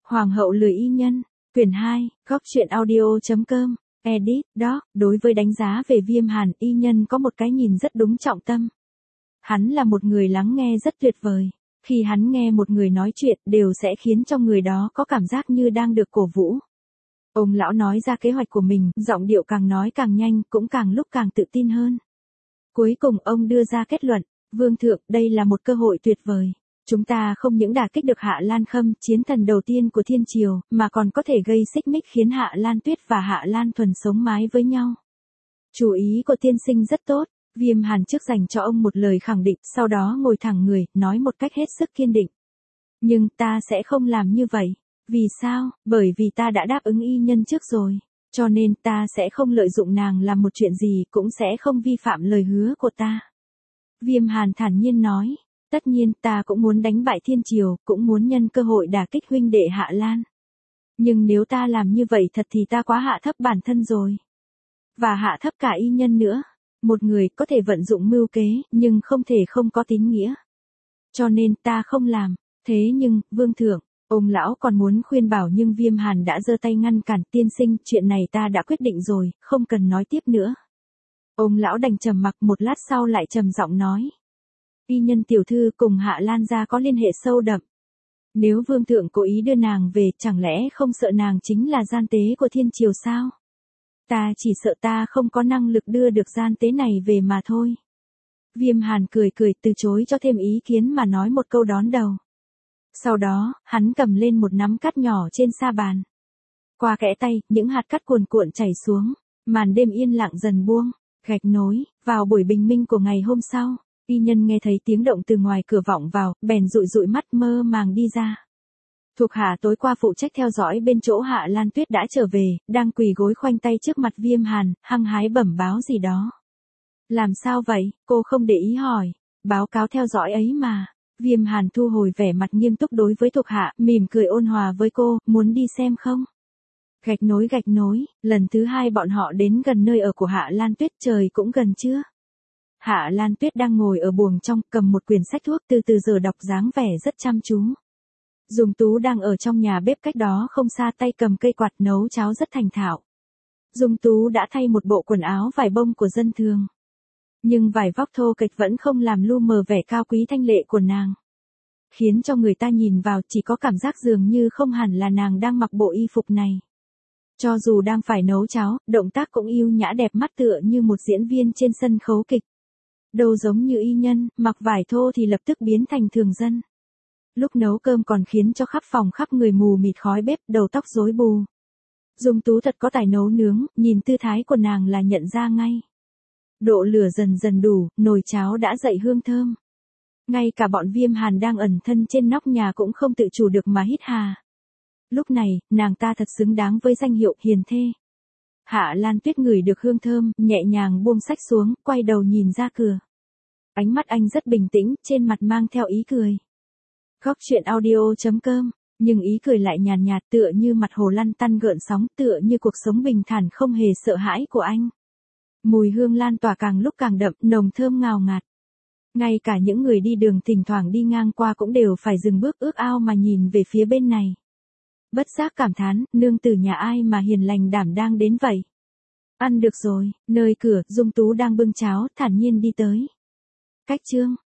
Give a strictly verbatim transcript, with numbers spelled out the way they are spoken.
Hoàng hậu lười y nhân, quyển hai, góc truyện audio.com, edit, doc, đối với đánh giá về Viêm Hàn, y nhân có một cái nhìn rất đúng trọng tâm. Hắn là một người lắng nghe rất tuyệt vời. Khi hắn nghe một người nói chuyện đều sẽ khiến cho người đó có cảm giác như đang được cổ vũ. Ông lão nói ra kế hoạch của mình, giọng điệu càng nói càng nhanh, cũng càng lúc càng tự tin hơn. Cuối cùng ông đưa ra kết luận, Vương thượng, đây là một cơ hội tuyệt vời. Chúng ta không những đả kích được Hạ Lan Khâm, chiến thần đầu tiên của thiên triều, mà còn có thể gây xích mích khiến Hạ Lan Tuyết và Hạ Lan Thuần sống mái với nhau. Chủ ý của tiên sinh rất tốt. Viêm Hàn trước dành cho ông một lời khẳng định, sau đó ngồi thẳng người, nói một cách hết sức kiên định. Nhưng ta sẽ không làm như vậy. Vì sao? Bởi vì ta đã đáp ứng y nhân trước rồi. Cho nên ta sẽ không lợi dụng nàng làm một chuyện gì, cũng sẽ không vi phạm lời hứa của ta. Viêm Hàn thản nhiên nói. Tất nhiên ta cũng muốn đánh bại thiên triều, cũng muốn nhân cơ hội đả kích huynh đệ Hạ Lan. Nhưng nếu ta làm như vậy thật thì ta quá hạ thấp bản thân rồi. Và hạ thấp cả y nhân nữa. Một người có thể vận dụng mưu kế, nhưng không thể không có tín nghĩa. Cho nên ta không làm. Thế nhưng, Vương thượng, ông lão còn muốn khuyên bảo nhưng Viêm Hàn đã giơ tay ngăn cản. Tiên sinh, chuyện này ta đã quyết định rồi, không cần nói tiếp nữa. Ông lão đành trầm mặc, một lát sau lại trầm giọng nói. Y nhân tiểu thư cùng Hạ Lan gia có liên hệ sâu đậm. Nếu Vương thượng cố ý đưa nàng về, chẳng lẽ không sợ nàng chính là gian tế của thiên triều sao? Ta chỉ sợ ta không có năng lực đưa được gian tế này về mà thôi. Viêm Hàn cười cười, từ chối cho thêm ý kiến mà nói một câu đón đầu. Sau đó, hắn cầm lên một nắm cát nhỏ trên sa bàn. Qua kẽ tay, những hạt cát cuồn cuộn chảy xuống, màn đêm yên lặng dần buông, gạch nối, vào buổi bình minh của ngày hôm sau, y nhân nghe thấy tiếng động từ ngoài cửa vọng vào, bèn dụi dụi mắt mơ màng đi ra. Thuộc hạ tối qua phụ trách theo dõi bên chỗ Hạ Lan Tuyết đã trở về, đang quỳ gối khoanh tay trước mặt Viêm Hàn, hăng hái bẩm báo gì đó. Làm sao vậy? Cô không để ý hỏi. Báo cáo theo dõi ấy mà. Viêm Hàn thu hồi vẻ mặt nghiêm túc đối với thuộc hạ, mỉm cười ôn hòa với cô, muốn đi xem không? Gạch nối gạch nối, lần thứ hai bọn họ đến gần nơi ở của Hạ Lan Tuyết, trời cũng gần trưa. Hạ Lan Tuyết đang ngồi ở buồng trong, cầm một quyển sách thuốc từ từ giờ đọc dáng vẻ rất chăm chú. Dung Tú đang ở trong nhà bếp cách đó không xa, tay cầm cây quạt nấu cháo rất thành thạo. Dung Tú đã thay một bộ quần áo vải bông của dân thường. Nhưng vải vóc thô kệch vẫn không làm lu mờ vẻ cao quý thanh lệ của nàng. Khiến cho người ta nhìn vào chỉ có cảm giác dường như không hẳn là nàng đang mặc bộ y phục này. Cho dù đang phải nấu cháo, động tác cũng yêu nhã đẹp mắt tựa như một diễn viên trên sân khấu kịch. Đâu giống như y nhân, mặc vải thô thì lập tức biến thành thường dân. Lúc nấu cơm còn khiến cho khắp phòng khắp người mù mịt khói bếp, đầu tóc rối bù. Dung Tú thật có tài nấu nướng, nhìn tư thái của nàng là nhận ra ngay. Độ lửa dần dần đủ, nồi cháo đã dậy hương thơm. Ngay cả bọn Viêm Hàn đang ẩn thân trên nóc nhà cũng không tự chủ được mà hít hà. Lúc này, nàng ta thật xứng đáng với danh hiệu hiền thê. Hạ Lan Tuyết ngửi được hương thơm, nhẹ nhàng buông sách xuống, quay đầu nhìn ra cửa. Ánh mắt anh rất bình tĩnh, trên mặt mang theo ý cười. Góc truyện audio.com, nhưng ý cười lại nhàn nhạt, nhạt tựa như mặt hồ lăn tăn gợn sóng, tựa như cuộc sống bình thản không hề sợ hãi của anh. Mùi hương lan tỏa càng lúc càng đậm, nồng thơm ngào ngạt. Ngay cả những người đi đường thỉnh thoảng đi ngang qua cũng đều phải dừng bước ước ao mà nhìn về phía bên này. Bất giác cảm thán, nương tử nhà ai mà hiền lành đảm đang đến vậy. Ăn được rồi, nơi cửa, Dung Tú đang bưng cháo, thản nhiên đi tới. Cách chương.